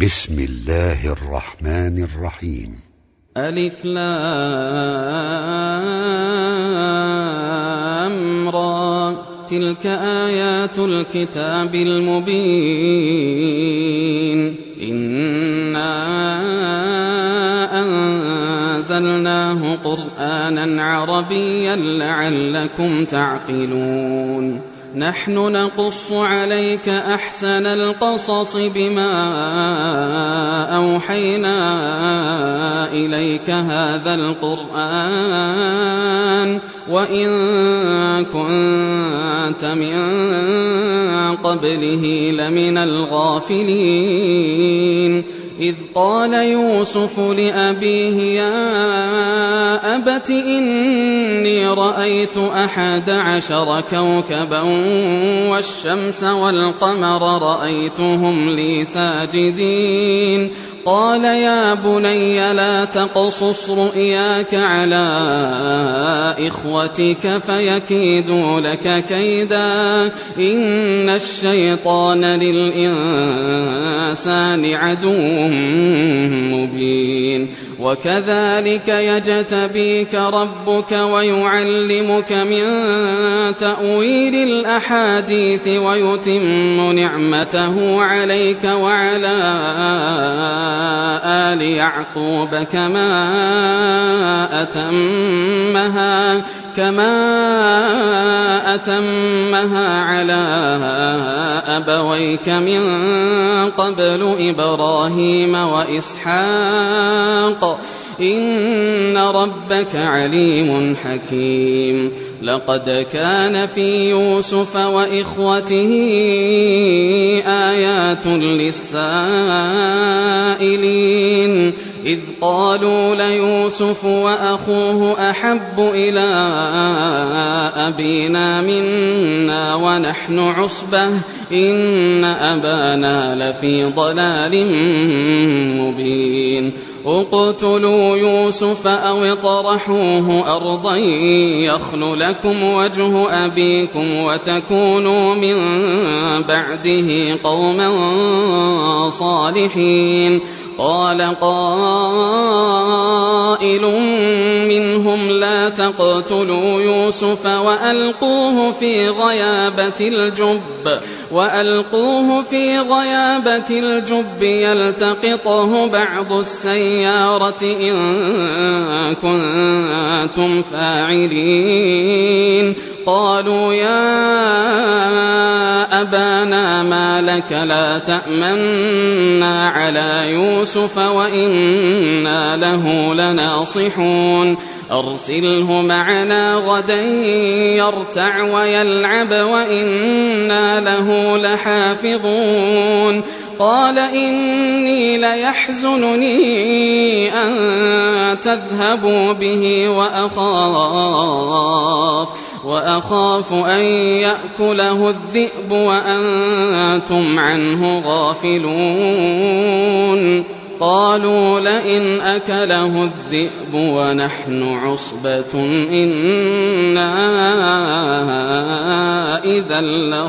بسم الله الرحمن الرحيم. ألف لام را، تلك آيات الكتاب المبين. إنا أنزلناه قرآنا عربيا لعلكم تعقلون. نحن نقص عليك أحسن القصص بما أوحينا إليك هذا القرآن وإن كنت من قبله لمن الغافلين. إذ قال يوسف لأبيه يا أبت إني رأيت 11 كوكبا والشمس والقمر رأيتهم لي ساجدين. قال يا بني لا تقصص رؤياك على إخوتك فيكيدوا لك كيدا إن الشيطان للإنسان عدو مبين. وكذلك يجتبيك ربك ويعلمك من تأويل الأحاديث ويتم نعمته عليك وعلى آل يعقوب كما أتمها على أبويك من قبل إبراهيم وإسحاق إن ربك عليم حكيم. لقد كان في يوسف وإخوته آيات للسائلين إذ قالوا ليوسف وأخوه أحب إلى أبينا منا ونحن عصبة إن أبانا لفي ضلال مبين. اقتلوا يوسف أو اطرحوه أرضا يخل لكم وجه أبيكم وتكونوا من بعده قوما صالحين. قال قائل منهم لا تقتلوا يوسف وألقوه في غيابة الجب يلتقطه بعض السيارة إن كنتم فاعلين. قالوا يا أبانا ما لك لا تأمنا على يوسف وإنا له لناصحون. أرسله معنا غدا يرتع ويلعب وإنا له لحافظون. قال إني ليحزنني أن تذهبوا به وأخاف أن يأكله الذئب وأنتم عنه غافلون. قالوا لئن أكله الذئب ونحن عصبة إنا إذا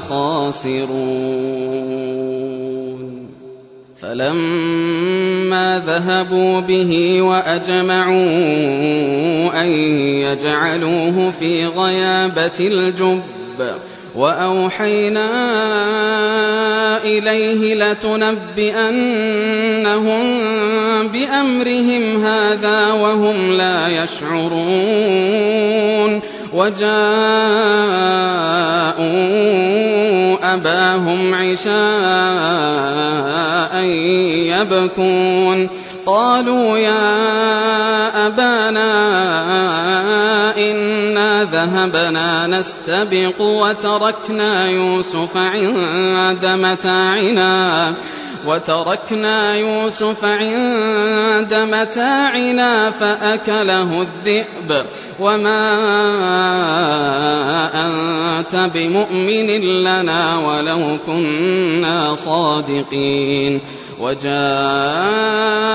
لخاسرون. فلما ذهبوا به وأجمعوا أن يجعلوه في غيابة الجب وأوحينا إليه لتنبئنهم بأمرهم هذا وهم لا يشعرون. وجاءوا أباهم عشاء يبكون. قالوا يا أبانا إنا ذهبنا نستبق وتركنا يوسف عند متاعنا فأكله الذئب وما أنت بمؤمن لنا ولو كنا صادقين.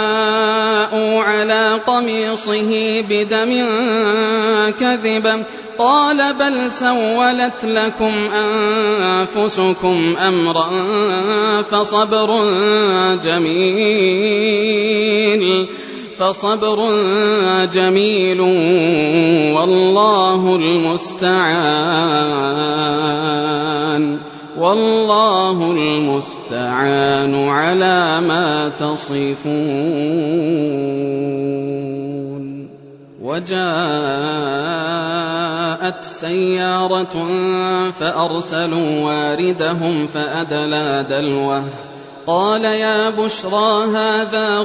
وجاءوا على قميصه بدم كذب قال بل سولت لكم أنفسكم أمرا فصبر جميل والله المستعان على ما تصفون. وجاءت سيارة فأرسلوا واردهم فأدلى دلوه قال يا بشرى هذا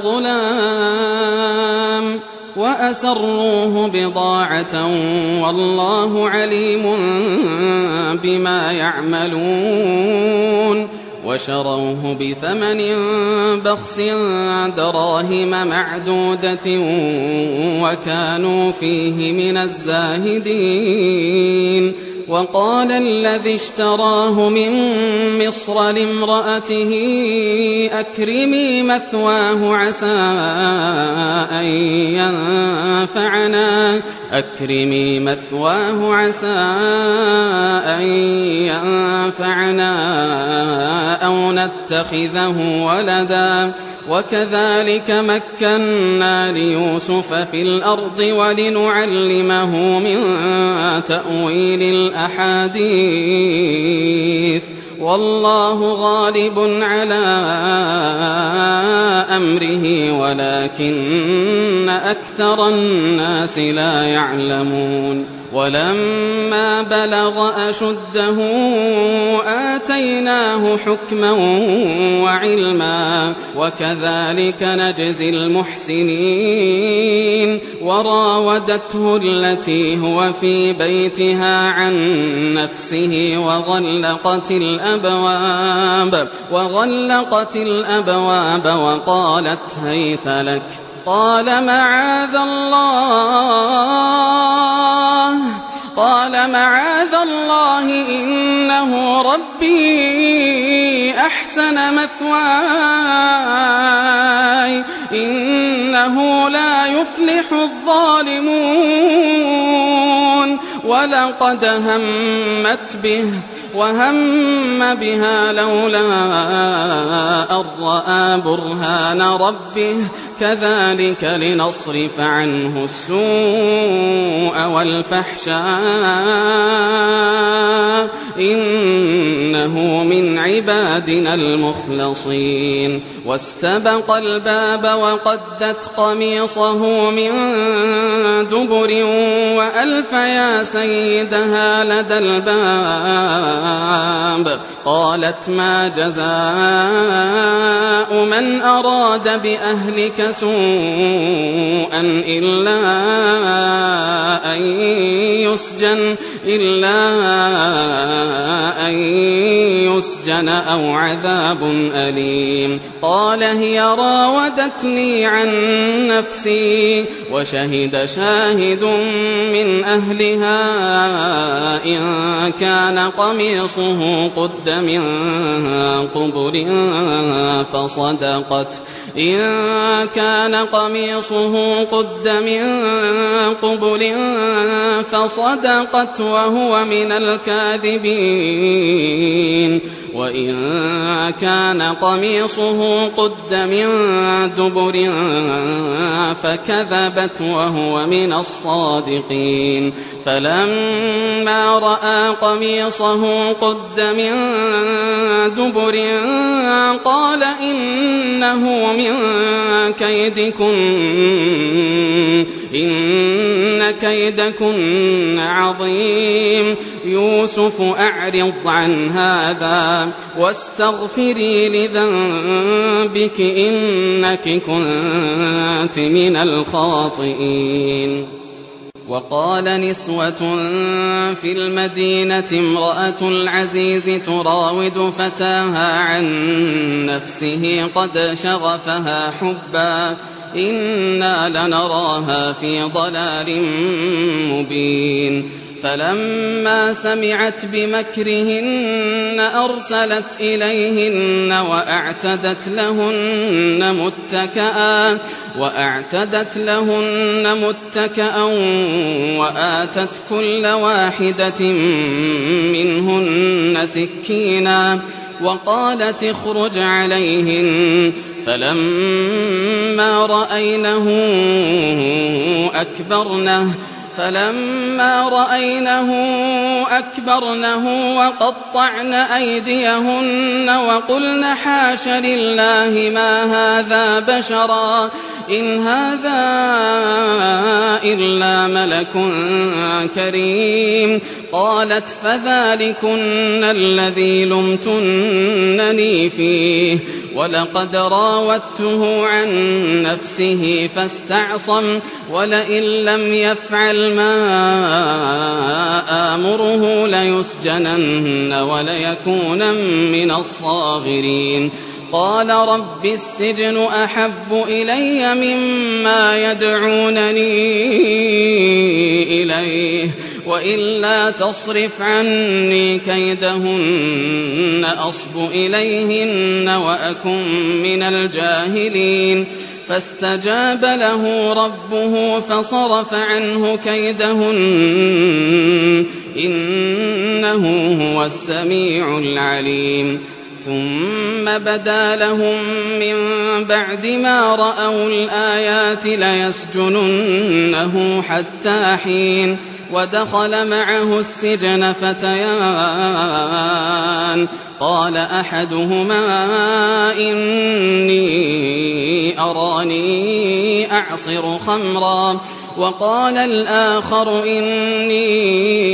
غلام وأسروه بضاعة والله عليم بما يعملون وشروه بثمن بخس دراهم معدودة وكانوا فيه من الزاهدين. وقال الذي اشتراه من مصر لامرأته أكرمي مثواه عسى أن ينفعنا أو نتخذه ولدا وكذلك مكنا ليوسف في الأرض ولنعلمه من تأويل الأحاديث والله غالب على أمره ولكن أكثر الناس لا يعلمون. ولما بلغ أشده آتيناه حكما وعلما وكذلك نجزي المحسنين. وراودته التي هو في بيتها عن نفسه وغلقت الأبواب وقالت هيت لك قال معاذ الله إنه ربي أحسن مثواي إنه لا يفلح الظالمون. ولقد همت به وهم بها لولا أن رأى برهان ربه كذلك لنصرف عنه السوء والفحشاء إنه من عبادنا المخلصين. واستبق الباب وقدت قميصه من دبر وألف يا سيدها لدى الباب قالت ما جزاء من أراد بأهلك سوءا إلا أن يسجن أو عذاب أليم. قال هي راودتني عن نفسي وشهد شاهد من أهلها إن كان قميصه قد من قبل فصدقت وهو من الكاذبين. وإن كان قميصه قد من دبر فكذبت وهو من الصادقين. فلما رأى قميصه قد من دبر قال إنه من إن كيدكن عظيم. يوسف أعرض عن هذا واستغفري لذنبك إنك كنت من الخاطئين. وقال نسوة في المدينة امرأة العزيز تراود فتاها عن نفسه قد شغفها حبا إنا لنراها في ضلال مبين. فلما سمعت بمكرهن أرسلت إليهن وأعتدت لهن متكأ وآتت كل واحدة منهن سكينا وقالت اخرج عليهن فلما رأينه أكبرنه وقطعن أيديهن وقلن حاش لله ما هذا بشرا إن هذا إلا ملك كريم قالت فذلكن الذي لمتنني فيه ولقد راودته عن نفسه فاستعصم ولئن لم يفعل ما آمره ليسجنن وليكونن من الصاغرين قال رب السجن أحب إلي مما يدعونني إليه وإلا تصرف عني كيدهن أصب إليهن وأكن من الجاهلين فاستجاب له ربه فصرف عنه كيدهن إنه هو السميع العليم ثم بدا لهم من بعد ما رأوا الآيات ليسجننه حتى حين ودخل معه السجن فتيان قال أحدهما إني أراني أعصر خمرا وقال الآخر إني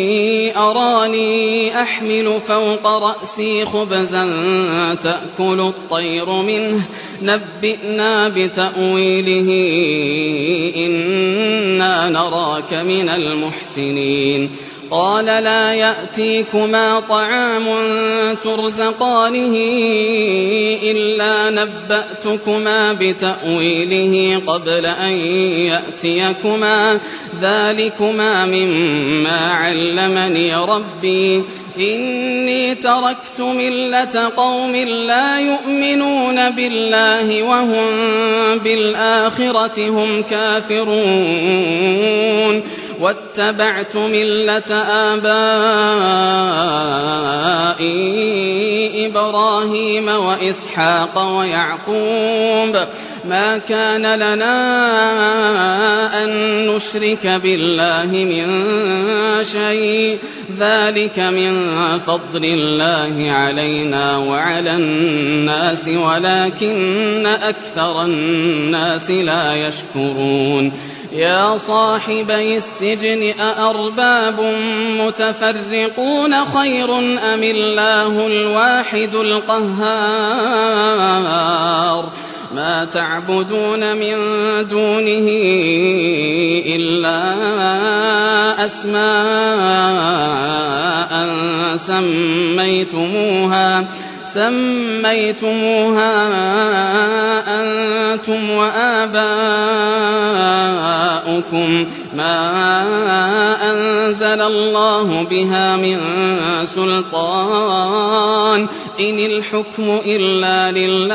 أراني أحمل فوق رأسي خبزا تأكل الطير منه نبئنا بتأويله إنا نراك من المحسنين قال لا يأتيكما طعام ترزقانه إلا نبأتكما بتأويله قبل أن يأتيكما ذلكما مما علمني ربي إني تركت ملة قوم لا يؤمنون بالله وهم بالآخرة هم كافرون واتبعت ملة آبائي إبراهيم وإسحاق ويعقوب ما كان لنا أن نشرك بالله من شيء ذلك من فضل الله علينا وعلى الناس ولكن أكثر الناس لا يشكرون يا صاحبي السجن أأرباب متفرقون خير أم الله الواحد القهار ما تعبدون من دونه إلا أسماء سميتموها أنتم وآباؤكم ما أنزل الله بها من سلطان إن الحكم إلا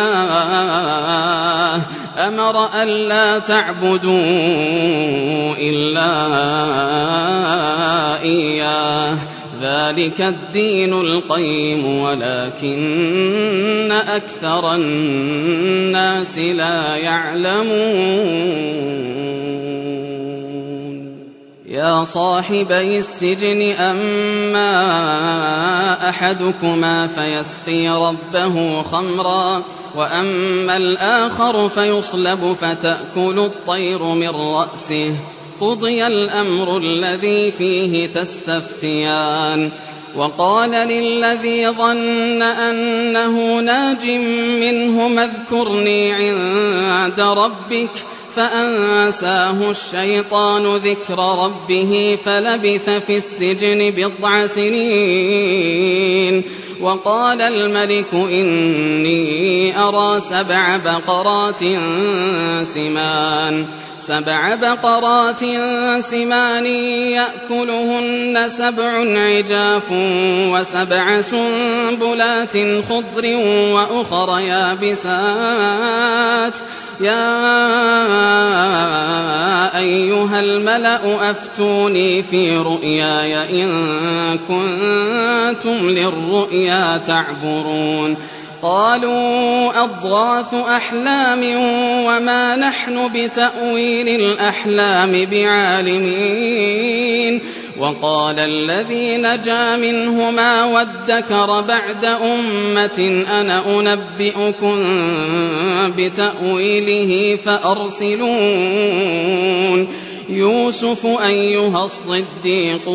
لله أمر ألا تعبدوا إلا إياه ذلك الدين القيم ولكن أكثر الناس لا يعلمون يا صاحبي السجن أما أحدكما فيسقي ربه خمرا وأما الآخر فيصلب فتأكل الطير من رأسه قضي الأمر الذي فيه تستفتيان وقال للذي ظن أنه ناج منه اذكرني عند ربك فأنساه الشيطان ذكر ربه فلبث في السجن 9 سنين وقال الملك إني أرى 7 بقرات سمان 7 بقرات سمان يأكلهن 7 عجاف و7 سنبلات خضر وأخر يابسات يا أيها الملأ أفتوني في رؤياي إن كنتم للرؤيا تعبرون قالوا أضغاث أحلام وما نحن بتأويل الأحلام بعالمين وقال الذي نجا منهما وادكر بعد أمة أنا أنبئكم بتأويله فأرسلون يوسف أيها الصديق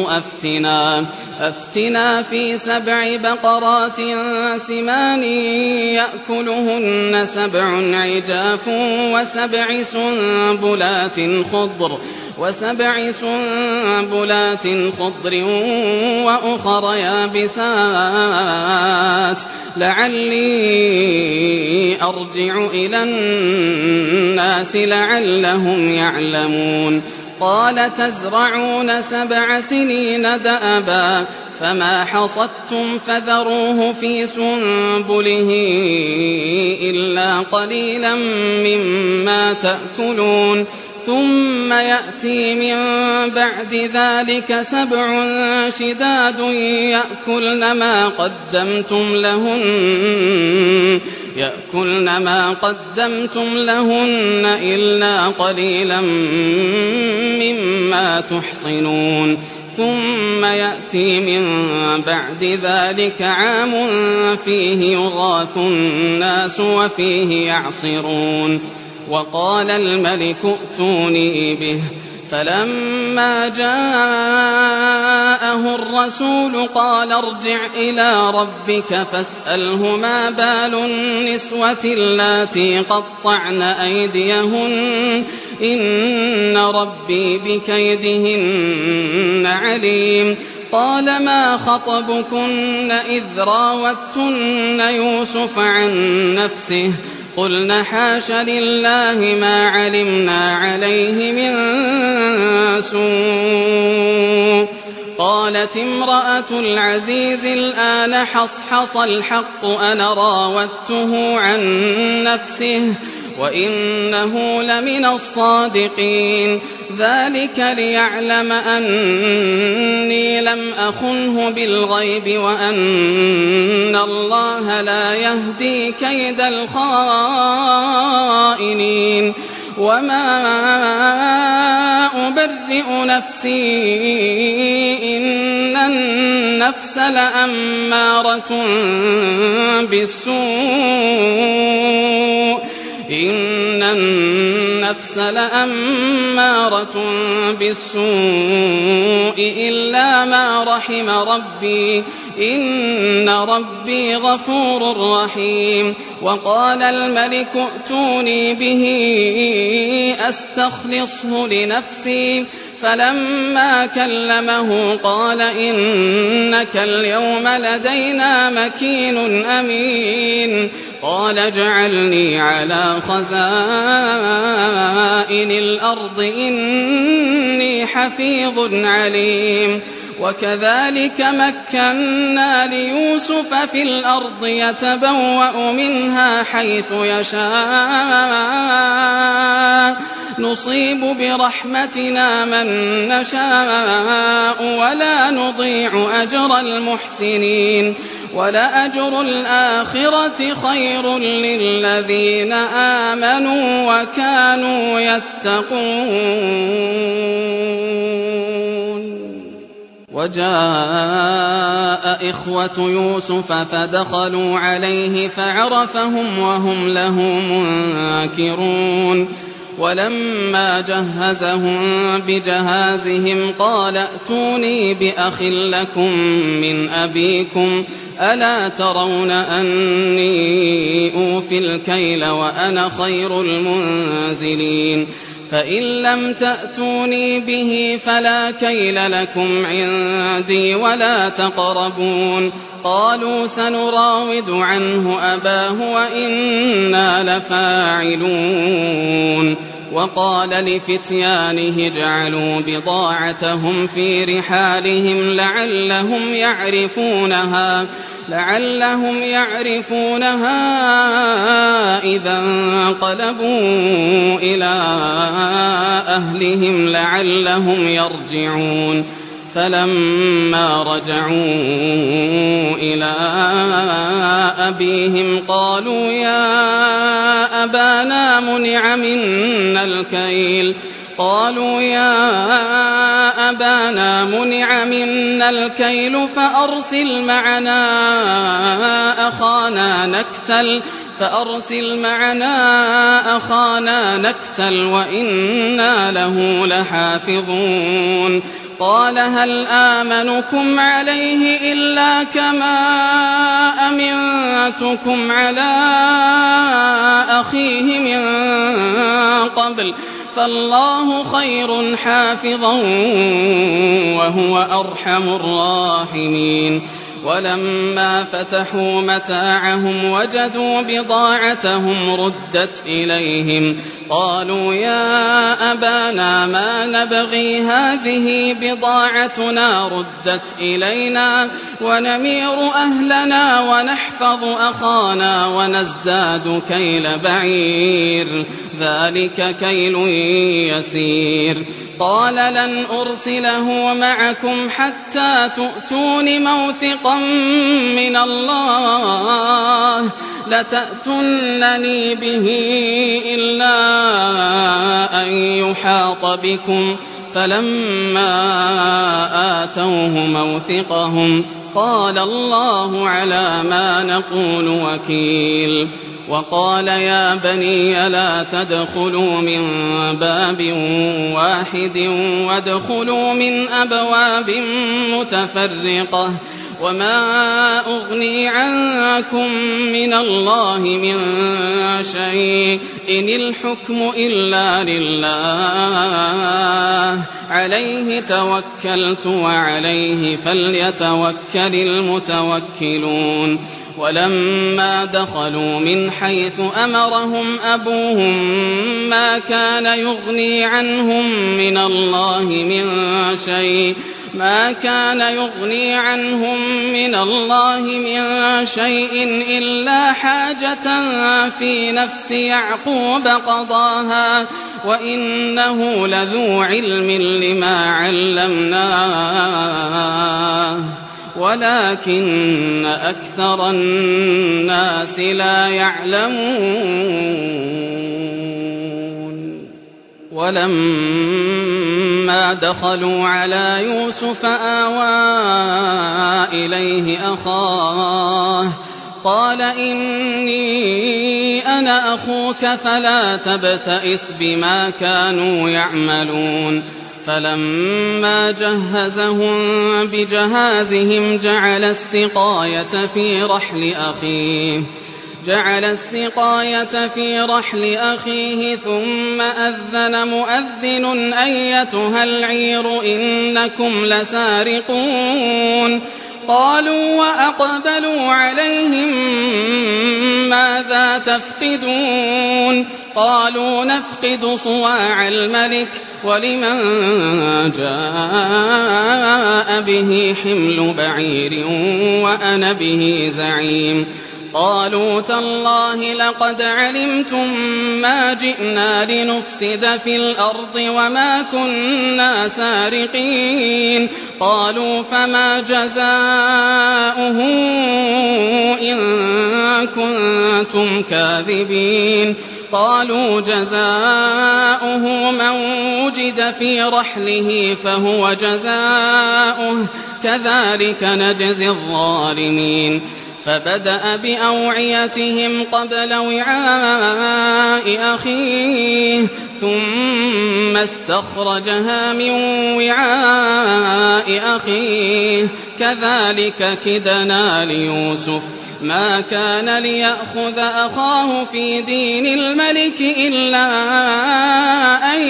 أفتنا في 7 بقرات سمان يأكلهن 7 عجاف و7 سنبلات خضر وأخر يابسات لعلي أرجع إلى الناس لعلهم يعلمون قال تزرعون 7 سنين دأبا فما حصدتم فذروه في سنبله إلا قليلا مما تأكلون ثم يأتي من بعد ذلك 7 شداد يأكلن ما قدمتم لهن إلا قليلا مما تحصنون ثم يأتي من بعد ذلك عام فيه يغاث الناس وفيه يعصرون وقال الملك ائتوني به فلما جاءه الرسول قال ارجع إلى ربك فاسأله ما بال النسوة اللاتي قطعن أيديهن إن ربي بكيدهن عليم قال ما خطبكن إذ راوتن يوسف عن نفسه قلنا حاش لله ما علمنا عليه من سوء قالت امرأة العزيز الآن حصحص الحق أنا راودته عن نفسه وإنه لمن الصادقين ذلك ليعلم أني لم أخنه بالغيب وأن الله لا يهدي كيد الخائنين وما أبرئ نفسي إن النفس لأمارة بالسوء إلا ما رحم ربي إن ربي غفور رحيم وقال الملك ائتوني به أستخلصه لنفسي فلما كلمه قال إنك اليوم لدينا مكين أمين قال اجعلني على خزائن الأرض إني حفيظ عليم وكذلك مكنا ليوسف في الأرض يتبوأ منها حيث يشاء نصيب برحمتنا من نشاء ولا نضيع أجر المحسنين ولأجر الآخرة خير للذين آمنوا وكانوا يتقون وجاء إخوة يوسف فدخلوا عليه فعرفهم وهم له منكرون ولما جهزهم بجهازهم قال ائتوني بأخ لكم من أبيكم ألا ترون أني أوفي الكيل وأنا خير المنزلين فإن لم تأتوني به فلا كيل لكم عندي ولا تقربون قالوا سنراود عنه أباه وإنا لفاعلون وقال لفتيانه جعلوا بضاعتهم في رحالهم لعلهم يعرفونها إذا انقلبوا إلى أهلهم لعلهم يرجعون فلما رجعوا إلى أبيهم قالوا يا أبانا منع منا الكيل فأرسل معنا أخانا نكتل وإنا له لحافظون قال هل آمنكم عليه إلا كما أمنتكم على أخيه من قبل فالله خير حافظا وهو أرحم الراحمين ولما فتحوا متاعهم وجدوا بضاعتهم ردت إليهم قالوا يا أبانا ما نبغي هذه بضاعتنا ردت إلينا ونمير أهلنا ونحفظ أخانا ونزداد كيل بعير ذلك كيل يسير قال لن أرسله معكم حتى تؤتون موثقا من الله لتأتونني به إلا أن يحاط بكم فلما آتوه موثقهم قال الله على ما نقول وكيل وقال يا بني لا تدخلوا من باب واحد وادخلوا من أبواب متفرقة وما أغني عنكم من الله من شيء إن الحكم إلا لله عليه توكلت وعليه فليتوكل المتوكلون ولما دخلوا من حيث أمرهم أبوهم ما كان يغني عنهم من الله من شيء إلا حاجة في نفس يعقوب قضاها وإنه لذو علم لما علمناه ولكن أكثر الناس لا يعلمون ولما دخلوا على يوسف آوى إليه أخاه قال إني أنا أخوك فلا تبتئس بما كانوا يعملون فلما جهزهم بجهازهم جعل السقاية في رحل أخيه ثم أذن مؤذن أيتها العير إنكم لسارقون قالوا وأقبلوا عليهم ماذا تفقدون قالوا نفقد صواع الملك ولمن جاء به حمل بعير وأنا به زعيم قالوا تالله لقد علمتم ما جئنا لنفسد في الأرض وما كنا سارقين قالوا فما جزاؤه إن كنتم كاذبين قالوا جزاؤه من وجد في رحله فهو جزاؤه كذلك نجزي الظالمين فبدأ بأوعيتهم قبل وعاء أخيه ثم استخرجها من وعاء أخيه كذلك كدنا ليوسف ما كان ليأخذ أخاه في دين الملك إلا أن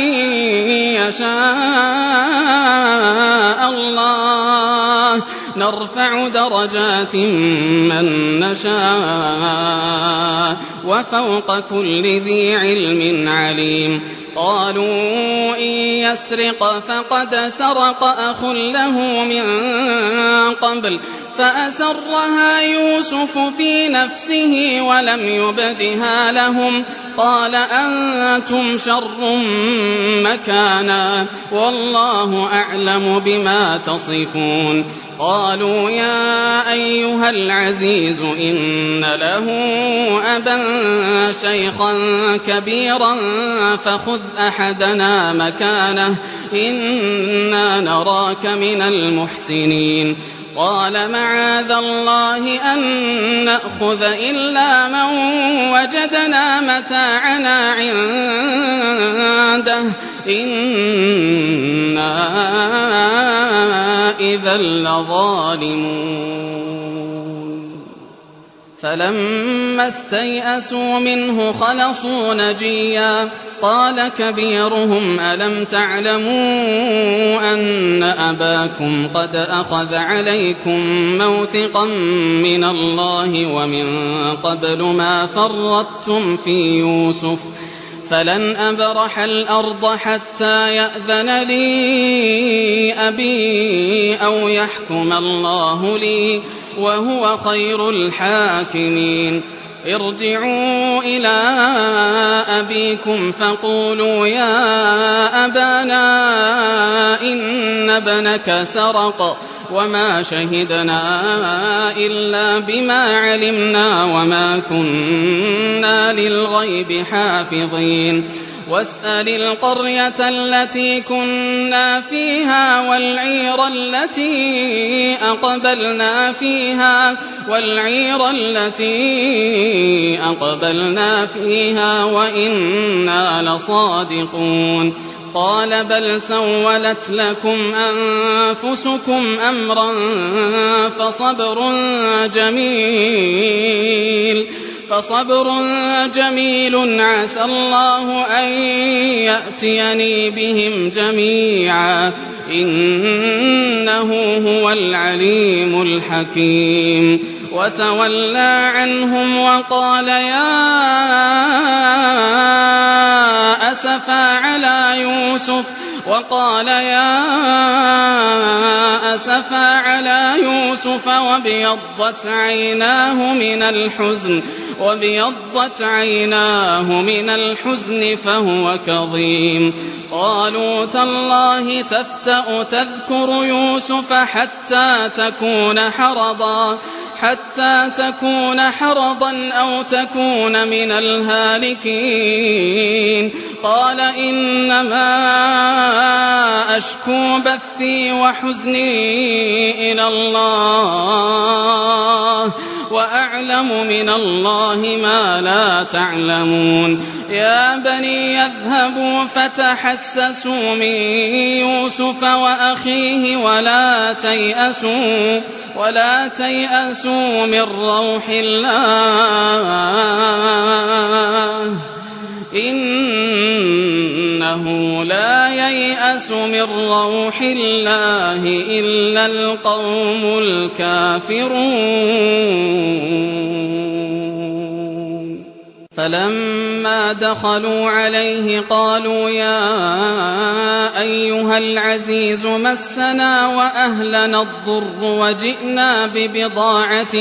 يشاء الله نرفع درجات من نشاء وفوق كل ذي علم عليم قالوا إن يسرق فقد سرق أخ له من قبل فأسرها يوسف في نفسه ولم يبدها لهم قال أنتم شر مكانا والله أعلم بما تصفون قالوا يا أيها العزيز إن له أبا شيخا كبيرا فخذ أحدنا مكانه إنا نراك من المحسنين قال معاذ الله أن نأخذ إلا من وجدنا متاعنا عنده إنا إذا لظالمون فلما استيئسوا منه خلصوا نجيا قال كبيرهم ألم تعلموا أن أباكم قد أخذ عليكم موثقا من الله ومن قبل ما فرطتم في يوسف فلن أبرح الأرض حتى يأذن لي أبي أو يحكم الله لي وهو خير الحاكمين ارجعوا إلى أبيكم فقولوا يا أبانا إن ابنك سرق وما شهدنا إلا بما علمنا وما كنا للغيب حافظين واسأل القرية التي كنا فيها والعير التي أقبلنا فيها وإنا لصادقون قال بل سولت لكم أنفسكم أمرا فصبر جميل عسى الله أن يأتيني بهم جميعا إنه هو العليم الحكيم وتولى عنهم وقال يا أسفا على يوسف وابيضت عيناه من الحزن فهو كظيم قالوا تالله تفتأ تذكر يوسف حتى تكون حرضا أو تكون من الهالكين قال إنما أشكو بثي وحزني إلى الله وأعلم من الله ما لا تعلمون يا بني يذهبوا فتحسسوا من يوسف وأخيه ولا تيأسوا من روح الله إنه لا ييأس من روح الله إلا القوم الكافرون فلما دخلوا عليه قالوا يا أيها العزيز مسنا وأهلنا الضر وجئنا ببضاعة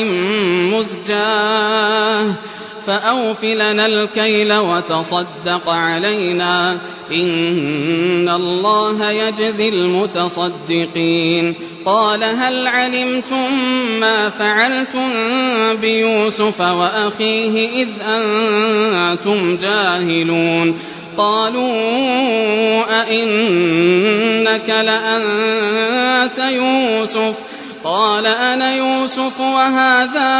مزجاة فأوف لنا الكيل وتصدق علينا إن الله يجزي المتصدقين قال هل علمتم ما فعلتم بيوسف وأخيه إذ أنتم جاهلون قالوا أئنك لأنت يوسف قال أنا يوسف وهذا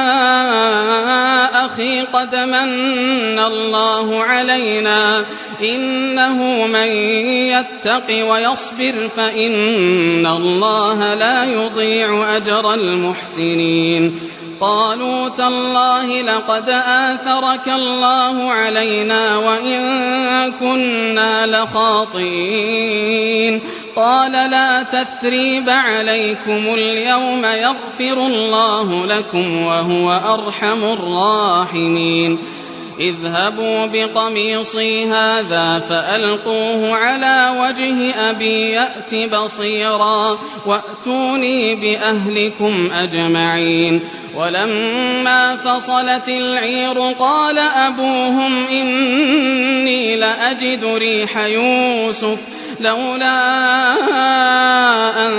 أخي قد من الله علينا إنه من يتق ويصبر فإن الله لا يضيع أجر المحسنين قالوا تالله لقد آثرك الله علينا وإن كنا لخاطئين قال لا تثريب عليكم اليوم يغفر الله لكم وهو أرحم الراحمين اذهبوا بقميصي هذا فألقوه على وجه أبي يأت بصيرا وأتوني بأهلكم أجمعين. ولما فصلت العير قال أبوهم إني لأجد ريح يوسف لولا أن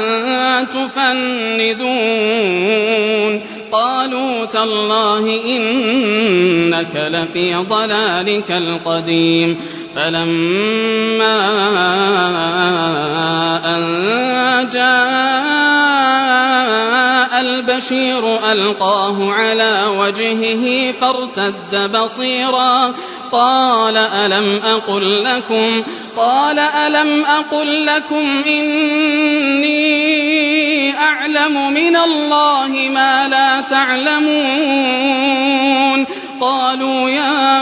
تفندون. قالوا تالله إنك لفي ضلالك القديم. فلما أن جاء البشير ألقاه على وجهه فارتد بصيرا قال ألم أقل لكم إني أعلم من الله ما لا تعلمون. قالوا يا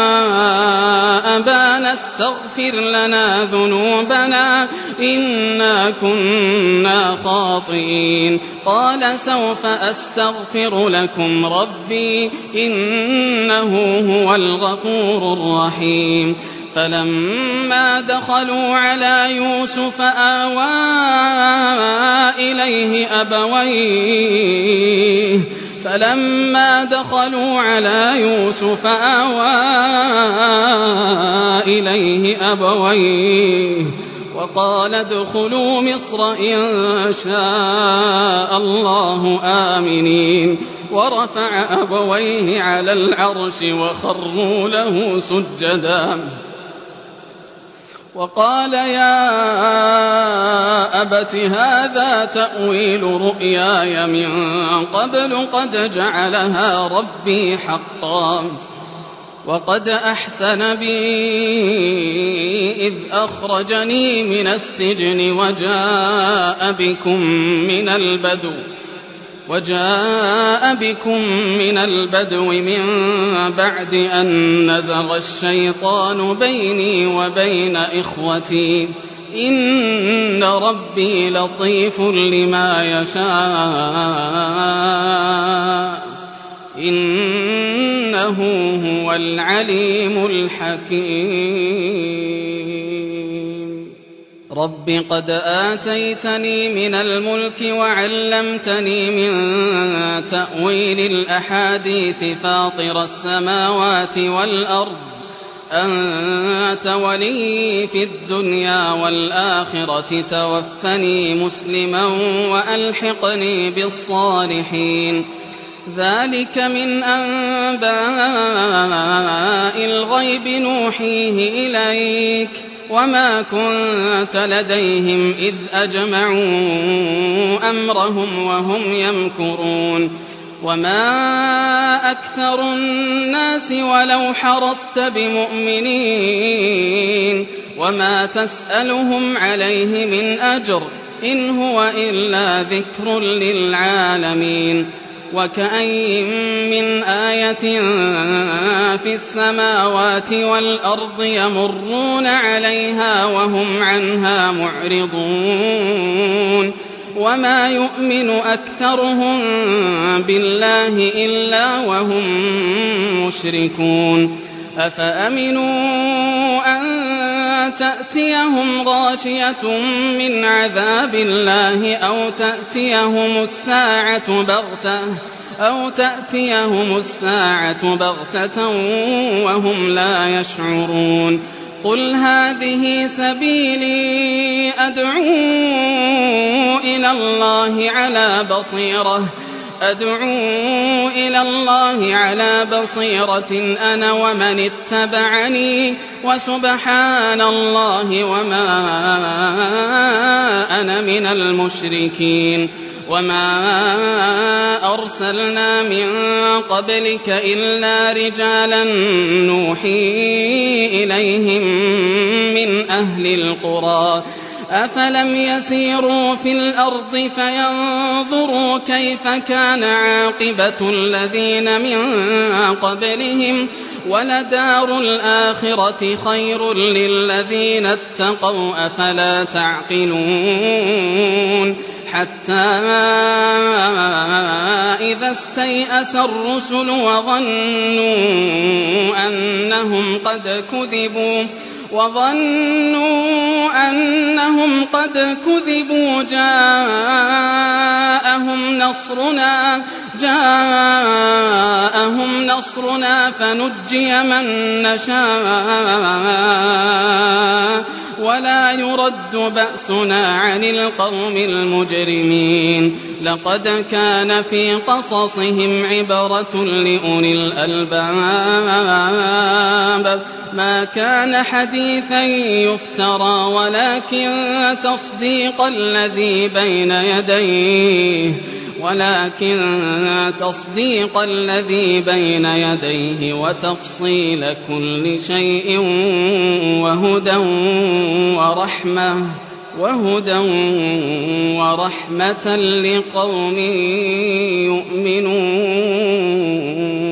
أبانا استغفر لنا ذنوبنا إنا كنا خاطئين. قال سوف أستغفر لكم ربي إنه هو الغفور الرحيم. فلما دخلوا على يوسف آوى إليه أبويه وقال ادخلوا مصر إن شاء الله آمنين. ورفع أبويه على العرش وخروا له سجدا وقال يا أبت هذا تأويل رؤياي من قبل قد جعلها ربي حقا وقد أحسن بي إذ أخرجني من السجن وجاء بكم من البدو من بعد أن نزغ الشيطان بيني وبين إخوتي إن ربي لطيف لما يشاء إنه هو العليم الحكيم. رب قد آتيتني من الملك وعلمتني من تأويل الأحاديث فاطر السماوات والأرض أنت ولي في الدنيا والآخرة توفني مسلما وألحقني بالصالحين. ذلك من أنباء الغيب نوحيه إليك وما كنت لديهم إذ أجمعوا أمرهم وهم يمكرون. وما أكثر الناس ولو حرصت بمؤمنين وما تسألهم عليه من أجر إن هو إلا ذكر للعالمين. وكأين من آية في السماوات والأرض يمرون عليها وهم عنها معرضون وما يؤمن أكثرهم بالله إلا وهم مشركون. أفأمنوا أن تأتيهم غاشية من عذاب الله أو تأتيهم الساعة بغتة وهم لا يشعرون. قل هذه سبيلي أدعو إلى الله على بصيرة أنا ومن اتبعني وسبحان الله وما أنا من المشركين. وما أرسلنا من قبلك إلا رجالا نوحي إليهم من أهل القرى أفلم يسيروا في الأرض فينظروا كيف كان عاقبة الذين من قبلهم ولدار الآخرة خير للذين اتقوا أفلا تعقلون. حتى إذا استيأس الرسل وظنوا أنهم قد كذبوا جاءهم نصرنا فنجي من نشاء ولا يرد بأسنا عن القوم المجرمين. لقد كان في قصصهم عبرة لأولي الألباب ما كان حديثا يفترى ولكن تصديق الذي بين يديه وتفصيل كل شيء وهدى ورحمة لقوم يؤمنون.